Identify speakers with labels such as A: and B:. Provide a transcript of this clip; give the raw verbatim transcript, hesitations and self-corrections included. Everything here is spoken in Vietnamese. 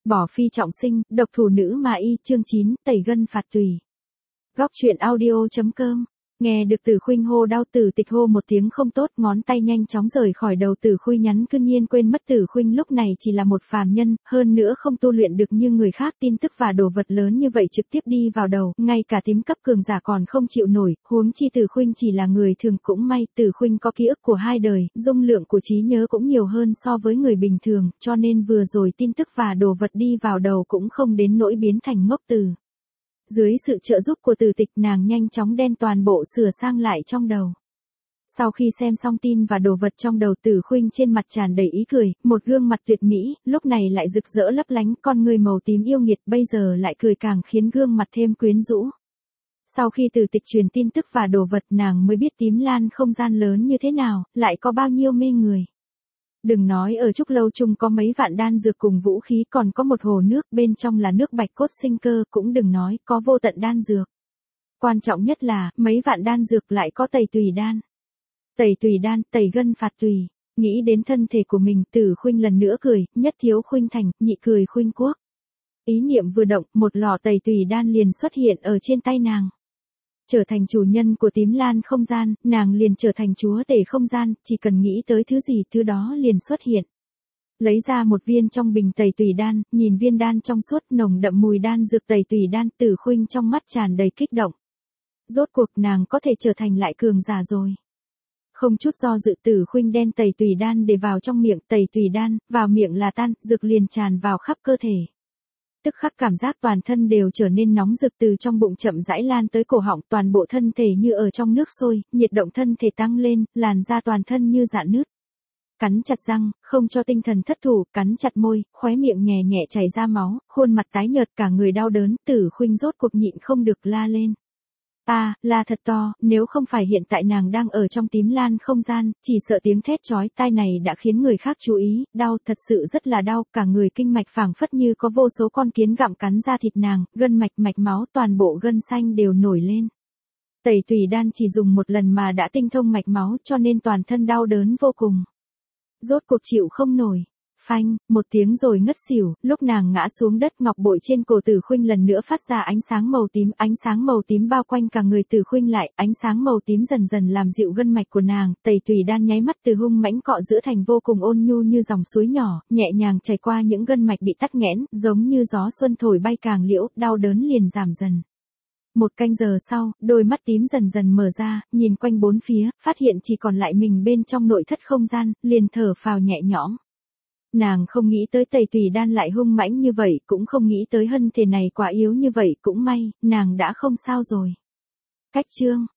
A: Bỏ phi trọng sinh, độc thủ nữ mà y, chương chín, tẩy gân phạt tùy. Góc truyện audio chấm com. Nghe được Tử Khuynh hô đau, Tử Tịch hô một tiếng không tốt, ngón tay nhanh chóng rời khỏi đầu Tử Khuynh nhắn cương nhiên quên mất Tử Khuynh lúc này chỉ là một phàm nhân, hơn nữa không tu luyện được như người khác, tin tức và đồ vật lớn như vậy trực tiếp đi vào đầu, ngay cả tím cấp cường giả còn không chịu nổi, huống chi Tử Khuynh chỉ là người thường cũng may, Tử Khuynh có ký ức của hai đời, dung lượng của trí nhớ cũng nhiều hơn so với người bình thường, cho nên vừa rồi tin tức và đồ vật đi vào đầu cũng không đến nỗi biến thành ngốc từ. Dưới sự trợ giúp của Tử Tịch, nàng nhanh chóng đem toàn bộ sửa sang lại trong đầu. Sau khi xem xong tin và đồ vật trong đầu, Tử Khuynh trên mặt tràn đầy ý cười, một gương mặt tuyệt mỹ, lúc này lại rực rỡ lấp lánh, con người màu tím yêu nghiệt, bây giờ lại cười càng khiến gương mặt thêm quyến rũ. Sau khi Tử Tịch truyền tin tức và đồ vật, nàng mới biết Tím Lan không gian lớn như thế nào, lại có bao nhiêu mê người. Đừng nói ở Trúc Lâu chung có mấy vạn đan dược cùng vũ khí, còn có một hồ nước bên trong là nước bạch cốt sinh cơ, cũng đừng nói có vô tận đan dược. Quan trọng nhất là, mấy vạn đan dược lại có tẩy tùy đan. Tẩy tùy đan, tẩy gân phạt tùy. Nghĩ đến thân thể của mình, Tử Khuynh lần nữa cười, nhất thiếu khuynh thành, nhị cười khuynh quốc. Ý niệm vừa động, một lọ tẩy tùy đan liền xuất hiện ở trên tay nàng. Trở thành chủ nhân của Tím Lan không gian, nàng liền trở thành chúa tể không gian, chỉ cần nghĩ tới thứ gì thứ đó liền xuất hiện. Lấy ra một viên trong bình tẩy tùy đan, nhìn viên đan trong suốt nồng đậm mùi đan dược tẩy tùy đan, Tử Khuynh trong mắt tràn đầy kích động. Rốt cuộc nàng có thể trở thành lại cường giả rồi. Không chút do dự, Tử Khuynh đem tẩy tùy đan để vào trong miệng, tẩy tùy đan, vào miệng là tan, dược liền tràn vào khắp cơ thể. Tức khắc cảm giác toàn thân đều trở nên nóng rực, từ trong bụng chậm rãi lan tới cổ họng, toàn bộ thân thể như ở trong nước sôi, nhiệt động thân thể tăng lên, làn da toàn thân như rạn nứt. Cắn chặt răng, không cho tinh thần thất thủ, cắn chặt môi, khóe miệng nhẹ nhẹ chảy ra máu, khuôn mặt tái nhợt, cả người đau đớn, Tử Khuynh rốt cuộc nhịn không được la lên. A, à, la thật to, nếu không phải hiện tại nàng đang ở trong Tím Lan không gian, chỉ sợ tiếng thét chói tai này đã khiến người khác chú ý, đau, thật sự rất là đau, cả người kinh mạch phảng phất như có vô số con kiến gặm cắn ra thịt nàng, gân mạch mạch máu, toàn bộ gân xanh đều nổi lên. Tẩy tùy đan chỉ dùng một lần mà đã tinh thông mạch máu, cho nên toàn thân đau đớn vô cùng. Rốt cuộc chịu không nổi. Phanh, một tiếng rồi ngất xỉu, lúc nàng ngã xuống đất, ngọc bội trên cổ Tử Khuynh lần nữa phát ra ánh sáng màu tím, ánh sáng màu tím bao quanh cả người Tử Khuynh lại, ánh sáng màu tím dần dần làm dịu gân mạch của nàng, tẩy tùy đan nháy mắt từ hung mãnh cọ giữa thành vô cùng ôn nhu như dòng suối nhỏ, nhẹ nhàng chảy qua những gân mạch bị tắc nghẽn, giống như gió xuân thổi bay càng liễu, đau đớn liền giảm dần. Một canh giờ sau, đôi mắt tím dần dần mở ra, nhìn quanh bốn phía, phát hiện chỉ còn lại mình bên trong nội thất không gian, liền thở phào nhẹ nhõm. Nàng không nghĩ tới tẩy tùy đan lại hung mãnh như vậy, cũng không nghĩ tới thân thể này quá yếu như vậy, cũng may, nàng đã không sao rồi. Cách chương